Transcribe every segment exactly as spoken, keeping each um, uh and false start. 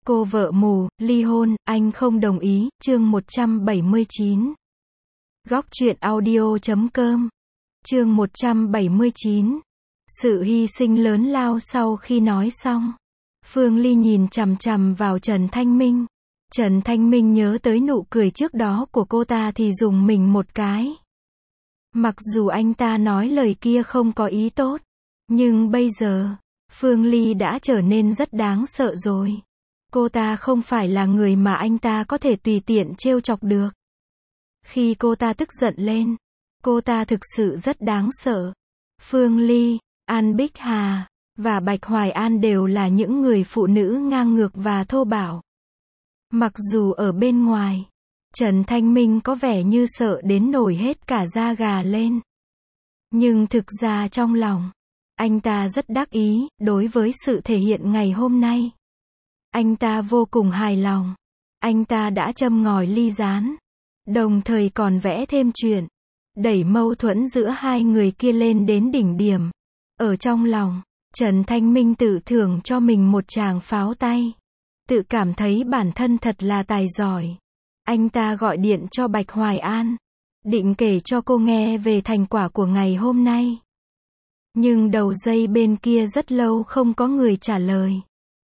Cô vợ mù, ly hôn, anh không đồng ý, chương một trăm bảy mươi chín. Góc truyện audio chấm com. Chương một trăm bảy mươi chín. Sự hy sinh lớn lao. Sau khi nói xong, Phương Ly nhìn chằm chằm vào Trần Thanh Minh. Trần Thanh Minh nhớ tới nụ cười trước đó của cô ta thì dùng mình một cái. Mặc dù anh ta nói lời kia không có ý tốt, nhưng bây giờ, Phương Ly đã trở nên rất đáng sợ rồi. Cô ta không phải là người mà anh ta có thể tùy tiện trêu chọc được. Khi cô ta tức giận lên, cô ta thực sự rất đáng sợ. Phương Ly, An Bích Hà và Bạch Hoài An đều là những người phụ nữ ngang ngược và thô bạo. Mặc dù ở bên ngoài, Trần Thanh Minh có vẻ như sợ đến nổi hết cả da gà lên. Nhưng thực ra trong lòng, anh ta rất đắc ý đối với sự thể hiện ngày hôm nay. Anh ta vô cùng hài lòng. Anh ta đã châm ngòi ly gián, đồng thời còn vẽ thêm chuyện, đẩy mâu thuẫn giữa hai người kia lên đến đỉnh điểm. Ở trong lòng, Trần Thanh Minh tự thưởng cho mình một tràng pháo tay. Tự cảm thấy bản thân thật là tài giỏi. Anh ta gọi điện cho Bạch Hoài An, định kể cho cô nghe về thành quả của ngày hôm nay. Nhưng đầu dây bên kia rất lâu không có người trả lời.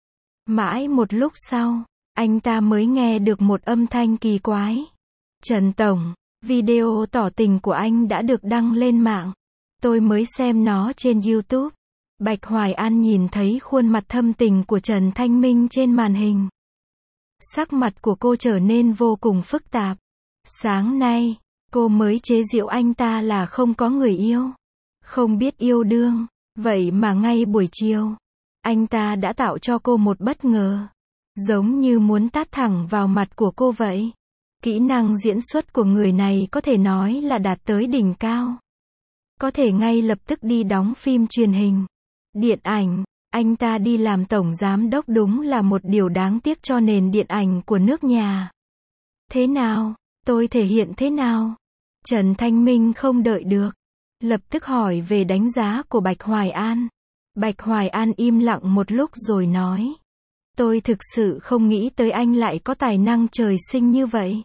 Mãi một lúc sau, anh ta mới nghe được một âm thanh kỳ quái. Trần Tổng, video tỏ tình của anh đã được đăng lên mạng. Tôi mới xem nó trên YouTube. Bạch Hoài An nhìn thấy khuôn mặt thâm tình của Trần Thanh Minh trên màn hình. Sắc mặt của cô trở nên vô cùng phức tạp. Sáng nay, cô mới chế giễu anh ta là không có người yêu, không biết yêu đương. Vậy mà ngay buổi chiều, anh ta đã tạo cho cô một bất ngờ. Giống như muốn tát thẳng vào mặt của cô vậy. Kỹ năng diễn xuất của người này có thể nói là đạt tới đỉnh cao. Có thể ngay lập tức đi đóng phim truyền hình, điện ảnh. Anh ta đi làm tổng giám đốc đúng là một điều đáng tiếc cho nền điện ảnh của nước nhà. Thế nào? Tôi thể hiện thế nào? Trần Thanh Minh không đợi được, lập tức hỏi về đánh giá của Bạch Hoài An. Bạch Hoài An im lặng một lúc rồi nói. Tôi thực sự không nghĩ tới anh lại có tài năng trời sinh như vậy.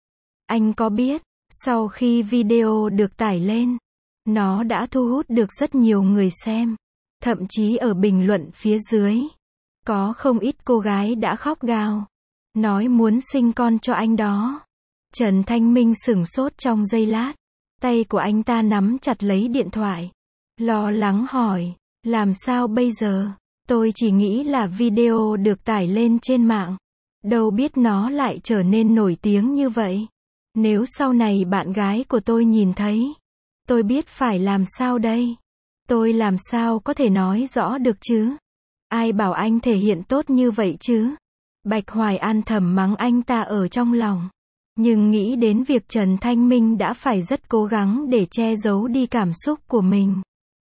Anh có biết, sau khi video được tải lên, nó đã thu hút được rất nhiều người xem. Thậm chí ở bình luận phía dưới, có không ít cô gái đã khóc gào, nói muốn sinh con cho anh đó. Trần Thanh Minh sửng sốt trong giây lát. Tay của anh ta nắm chặt lấy điện thoại, lo lắng hỏi, làm sao bây giờ? Tôi chỉ nghĩ là video được tải lên trên mạng, đâu biết nó lại trở nên nổi tiếng như vậy. Nếu sau này bạn gái của tôi nhìn thấy, tôi biết phải làm sao đây? Tôi làm sao có thể nói rõ được chứ? Ai bảo anh thể hiện tốt như vậy chứ? Bạch Hoài An thầm mắng anh ta ở trong lòng. Nhưng nghĩ đến việc Trần Thanh Minh đã phải rất cố gắng để che giấu đi cảm xúc của mình.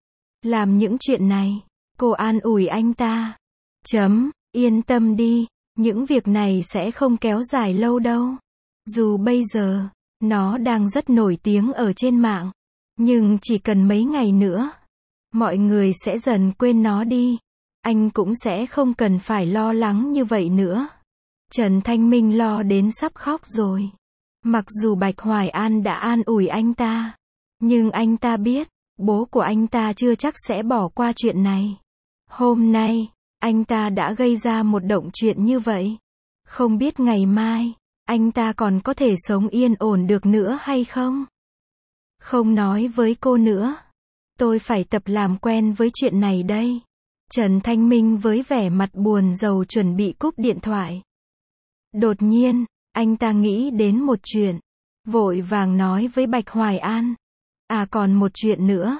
Làm những chuyện này, cô an ủi anh ta. Chấm, yên tâm đi, những việc này sẽ không kéo dài lâu đâu. Dù bây giờ, nó đang rất nổi tiếng ở trên mạng. Nhưng chỉ cần mấy ngày nữa, mọi người sẽ dần quên nó đi. Anh cũng sẽ không cần phải lo lắng như vậy nữa. Trần Thanh Minh lo đến sắp khóc rồi. Mặc dù Bạch Hoài An đã an ủi anh ta, nhưng anh ta biết, bố của anh ta chưa chắc sẽ bỏ qua chuyện này. Hôm nay, anh ta đã gây ra một động chuyện như vậy. Không biết ngày mai, anh ta còn có thể sống yên ổn được nữa hay không? Không nói với cô nữa. Tôi phải tập làm quen với chuyện này đây. Trần Thanh Minh với vẻ mặt buồn rầu chuẩn bị cúp điện thoại. Đột nhiên, anh ta nghĩ đến một chuyện. Vội vàng nói với Bạch Hoài An. À còn một chuyện nữa.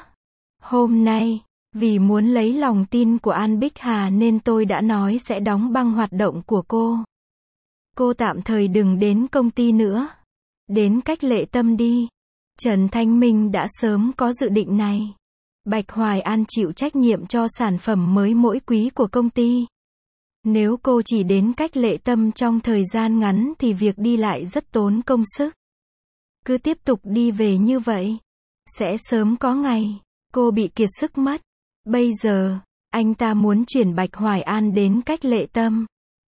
Hôm nay, vì muốn lấy lòng tin của An Bích Hà nên tôi đã nói sẽ đóng băng hoạt động của cô. Cô tạm thời đừng đến công ty nữa. Đến Cách Lệ Tâm đi. Trần Thanh Minh đã sớm có dự định này. Bạch Hoài An chịu trách nhiệm cho sản phẩm mới mỗi quý của công ty. Nếu cô chỉ đến Cách Lệ Tâm trong thời gian ngắn thì việc đi lại rất tốn công sức. Cứ tiếp tục đi về như vậy, sẽ sớm có ngày, cô bị kiệt sức mất. Bây giờ, anh ta muốn chuyển Bạch Hoài An đến Cách Lệ Tâm.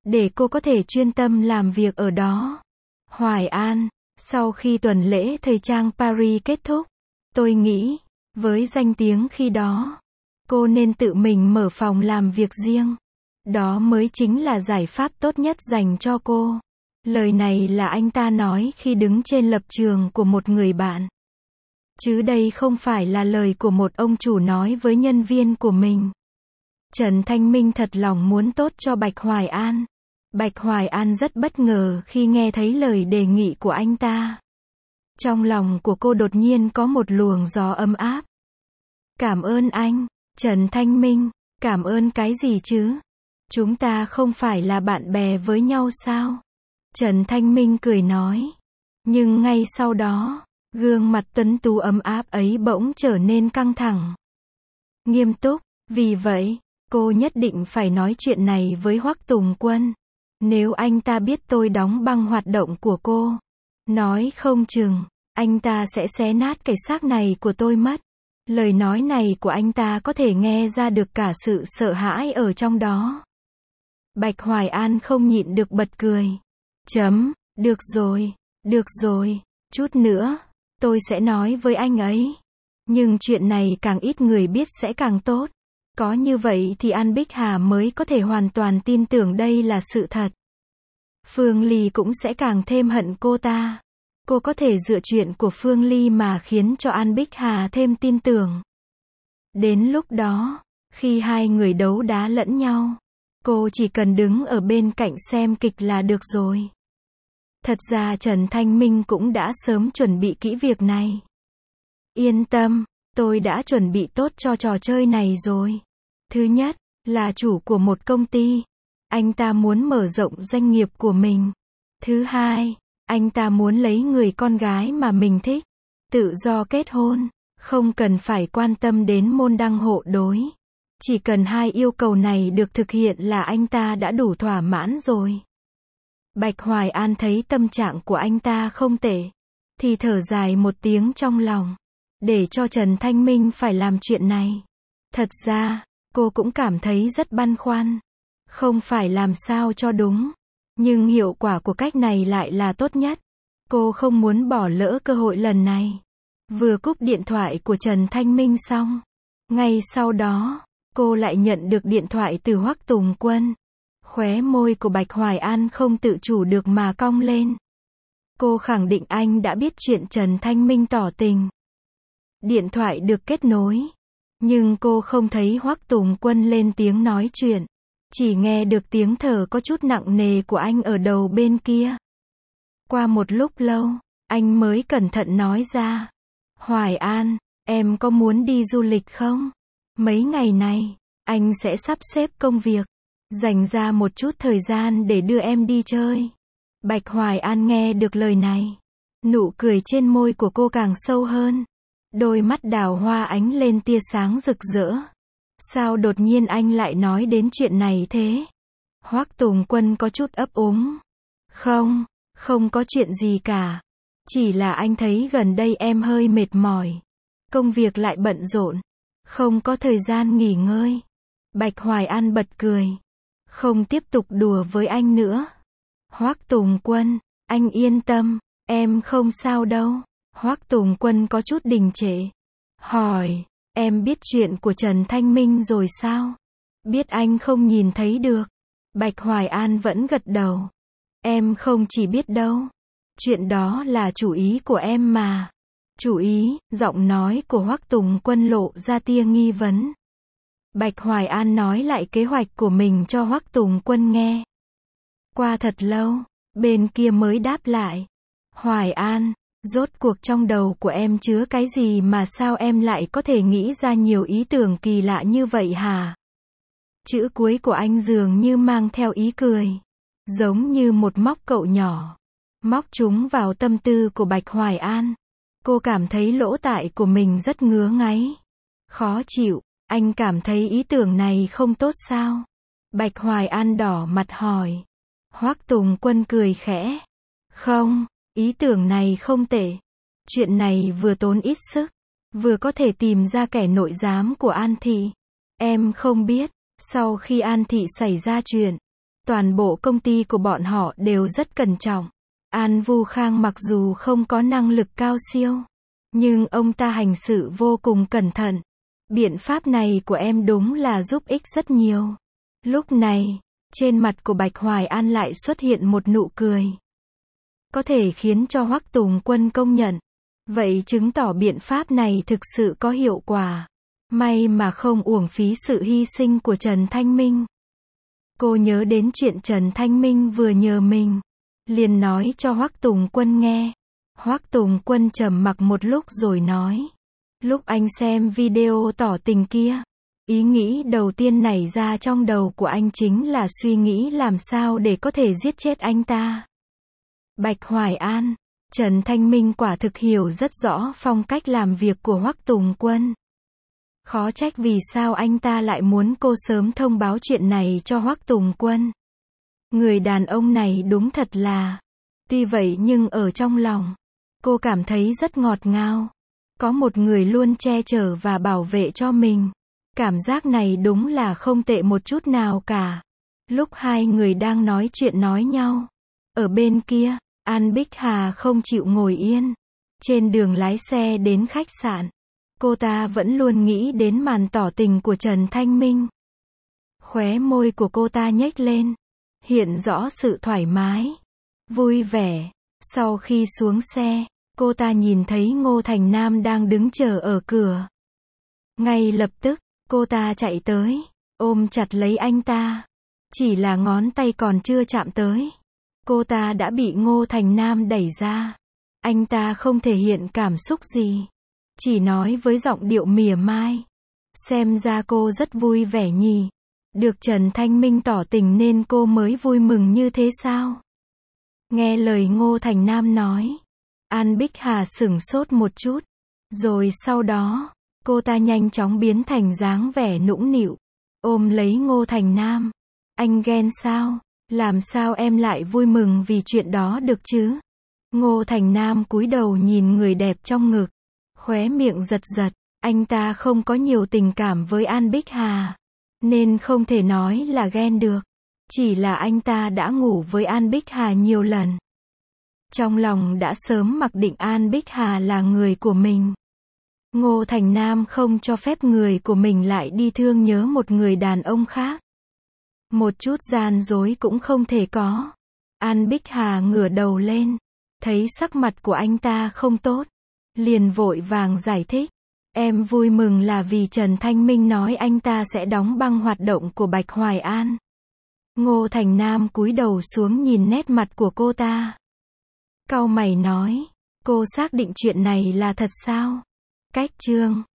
để cô có thể chuyên tâm làm việc ở đó. Hoài An, sau khi tuần lễ thời trang Paris kết thúc, tôi nghĩ, với danh tiếng khi đó, cô nên tự mình mở phòng làm việc riêng. Đó mới chính là giải pháp tốt nhất dành cho cô. Lời này là anh ta nói khi đứng trên lập trường của một người bạn. Chứ đây không phải là lời của một ông chủ nói với nhân viên của mình. Trần Thanh Minh thật lòng muốn tốt cho Bạch Hoài An. Bạch Hoài An rất bất ngờ khi nghe thấy lời đề nghị của anh ta. Trong lòng của cô đột nhiên có một luồng gió ấm áp. Cảm ơn anh, Trần Thanh Minh. Cảm ơn cái gì chứ? Chúng ta không phải là bạn bè với nhau sao? Trần Thanh Minh cười nói. Nhưng ngay sau đó, gương mặt tuấn tú ấm áp ấy bỗng trở nên căng thẳng. Nghiêm túc, vì vậy, cô nhất định phải nói chuyện này với Hoắc Tùng Quân. Nếu anh ta biết tôi đóng băng hoạt động của cô, nói không chừng, anh ta sẽ xé nát cái xác này của tôi mất. Lời nói này của anh ta có thể nghe ra được cả sự sợ hãi ở trong đó. Bạch Hoài An không nhịn được bật cười. Chấm, được rồi, được rồi, chút nữa, tôi sẽ nói với anh ấy. Nhưng chuyện này càng ít người biết sẽ càng tốt. Có như vậy thì An Bích Hà mới có thể hoàn toàn tin tưởng đây là sự thật. Phương Ly cũng sẽ càng thêm hận cô ta. Cô có thể dựa chuyện của Phương Ly mà khiến cho An Bích Hà thêm tin tưởng. Đến lúc đó, khi hai người đấu đá lẫn nhau, cô chỉ cần đứng ở bên cạnh xem kịch là được rồi. Thật ra Trần Thanh Minh cũng đã sớm chuẩn bị kỹ việc này. Yên tâm, tôi đã chuẩn bị tốt cho trò chơi này rồi. Thứ nhất, là chủ của một công ty. Anh ta muốn mở rộng doanh nghiệp của mình. Thứ hai, anh ta muốn lấy người con gái mà mình thích. Tự do kết hôn, không cần phải quan tâm đến môn đăng hộ đối. Chỉ cần hai yêu cầu này được thực hiện là anh ta đã đủ thỏa mãn rồi. Bạch Hoài An thấy tâm trạng của anh ta không tệ, thì thở dài một tiếng trong lòng. Để cho Trần Thanh Minh phải làm chuyện này. Thật ra, cô cũng cảm thấy rất băn khoăn. Không phải làm sao cho đúng. Nhưng hiệu quả của cách này lại là tốt nhất. Cô không muốn bỏ lỡ cơ hội lần này. Vừa cúp điện thoại của Trần Thanh Minh xong, ngay sau đó, cô lại nhận được điện thoại từ Hoắc Tùng Quân. Khóe môi của Bạch Hoài An không tự chủ được mà cong lên. Cô khẳng định anh đã biết chuyện Trần Thanh Minh tỏ tình. Điện thoại được kết nối, nhưng cô không thấy Hoắc Tùng Quân lên tiếng nói chuyện. Chỉ nghe được tiếng thở có chút nặng nề của anh ở đầu bên kia. Qua một lúc lâu, anh mới cẩn thận nói ra. Hoài An, em có muốn đi du lịch không? Mấy ngày này, anh sẽ sắp xếp công việc, dành ra một chút thời gian để đưa em đi chơi. Bạch Hoài An nghe được lời này. Nụ cười trên môi của cô càng sâu hơn. Đôi mắt đào hoa ánh lên tia sáng rực rỡ. Sao đột nhiên anh lại nói đến chuyện này thế? Hoắc Tùng Quân có chút ấp úng. Không, không có chuyện gì cả. Chỉ là anh thấy gần đây em hơi mệt mỏi. Công việc lại bận rộn. Không có thời gian nghỉ ngơi. Bạch Hoài An bật cười. Không tiếp tục đùa với anh nữa. Hoắc Tùng Quân, anh yên tâm, em không sao đâu. Hoắc Tùng Quân có chút đình trệ. Hỏi, em biết chuyện của Trần Thanh Minh rồi sao? Biết anh không nhìn thấy được. Bạch Hoài An vẫn gật đầu. Em không chỉ biết đâu. Chuyện đó là chủ ý của em mà. Chủ ý, giọng nói của Hoắc Tùng Quân lộ ra tia nghi vấn. Bạch Hoài An nói lại kế hoạch của mình cho Hoắc Tùng Quân nghe. Qua thật lâu, bên kia mới đáp lại. Hoài An, rốt cuộc trong đầu của em chứa cái gì mà sao em lại có thể nghĩ ra nhiều ý tưởng kỳ lạ như vậy hả? Chữ cuối của anh dường như mang theo ý cười. Giống như một móc cậu nhỏ. Móc chúng vào tâm tư của Bạch Hoài An. Cô cảm thấy lỗ tai của mình rất ngứa ngáy. Khó chịu, anh cảm thấy ý tưởng này không tốt sao? Bạch Hoài An đỏ mặt hỏi. Hoắc Tùng Quân cười khẽ. Không, ý tưởng này không tệ. Chuyện này vừa tốn ít sức, vừa có thể tìm ra kẻ nội giám của An Thị. Em không biết, sau khi An Thị xảy ra chuyện, Toàn bộ công ty của bọn họ đều rất cẩn trọng. An Vu Khang mặc dù không có năng lực cao siêu, nhưng ông ta hành sự vô cùng cẩn thận. Biện pháp này của em đúng là giúp ích rất nhiều. Lúc này, trên mặt của Bạch Hoài An lại xuất hiện một nụ cười. Có thể khiến cho Hoắc Tùng Quân công nhận. Vậy chứng tỏ biện pháp này thực sự có hiệu quả. May mà không uổng phí sự hy sinh của Trần Thanh Minh. Cô nhớ đến chuyện Trần Thanh Minh vừa nhờ mình, liền nói cho Hoắc Tùng Quân nghe. Hoắc Tùng Quân trầm mặc một lúc rồi nói. Lúc anh xem video tỏ tình kia, ý nghĩ đầu tiên nảy ra trong đầu của anh chính là suy nghĩ làm sao để có thể giết chết anh ta. Bạch Hoài An, Trần Thanh Minh quả thực hiểu rất rõ phong cách làm việc của Hoắc Tùng Quân. Khó trách vì sao anh ta lại muốn cô sớm thông báo chuyện này cho Hoắc Tùng Quân. Người đàn ông này đúng thật là. Tuy vậy nhưng ở trong lòng, cô cảm thấy rất ngọt ngào. Có một người luôn che chở và bảo vệ cho mình. Cảm giác này đúng là không tệ một chút nào cả. Lúc hai người đang nói chuyện nói nhau, ở bên kia, An Bích Hà không chịu ngồi yên. Trên đường lái xe đến khách sạn, cô ta vẫn luôn nghĩ đến màn tỏ tình của Trần Thanh Minh. Khóe môi của cô ta nhếch lên, hiện rõ sự thoải mái, vui vẻ. Sau khi xuống xe, cô ta nhìn thấy Ngô Thành Nam đang đứng chờ ở cửa. Ngay lập tức, cô ta chạy tới, ôm chặt lấy anh ta. Chỉ là ngón tay còn chưa chạm tới, cô ta đã bị Ngô Thành Nam đẩy ra. Anh ta không thể hiện cảm xúc gì, chỉ nói với giọng điệu mỉa mai. Xem ra cô rất vui vẻ nhỉ. Được Trần Thanh Minh tỏ tình nên cô mới vui mừng như thế sao? Nghe lời Ngô Thành Nam nói, An Bích Hà sửng sốt một chút. Rồi sau đó, cô ta nhanh chóng biến thành dáng vẻ nũng nịu, ôm lấy Ngô Thành Nam. Anh ghen sao? Làm sao em lại vui mừng vì chuyện đó được chứ? Ngô Thành Nam cúi đầu nhìn người đẹp trong ngực, khóe miệng giật giật. Anh ta không có nhiều tình cảm với An Bích Hà, nên không thể nói là ghen được. Chỉ là anh ta đã ngủ với An Bích Hà nhiều lần. Trong lòng đã sớm mặc định An Bích Hà là người của mình. Ngô Thành Nam không cho phép người của mình lại đi thương nhớ một người đàn ông khác. Một chút gian dối cũng không thể có. An Bích Hà ngửa đầu lên, thấy sắc mặt của anh ta không tốt, liền vội vàng giải thích. Em vui mừng là vì Trần Thanh Minh nói anh ta sẽ đóng băng hoạt động của Bạch Hoài An. Ngô Thành Nam cúi đầu xuống nhìn nét mặt của cô ta. Cau mày nói, cô xác định chuyện này là thật sao? Cách chương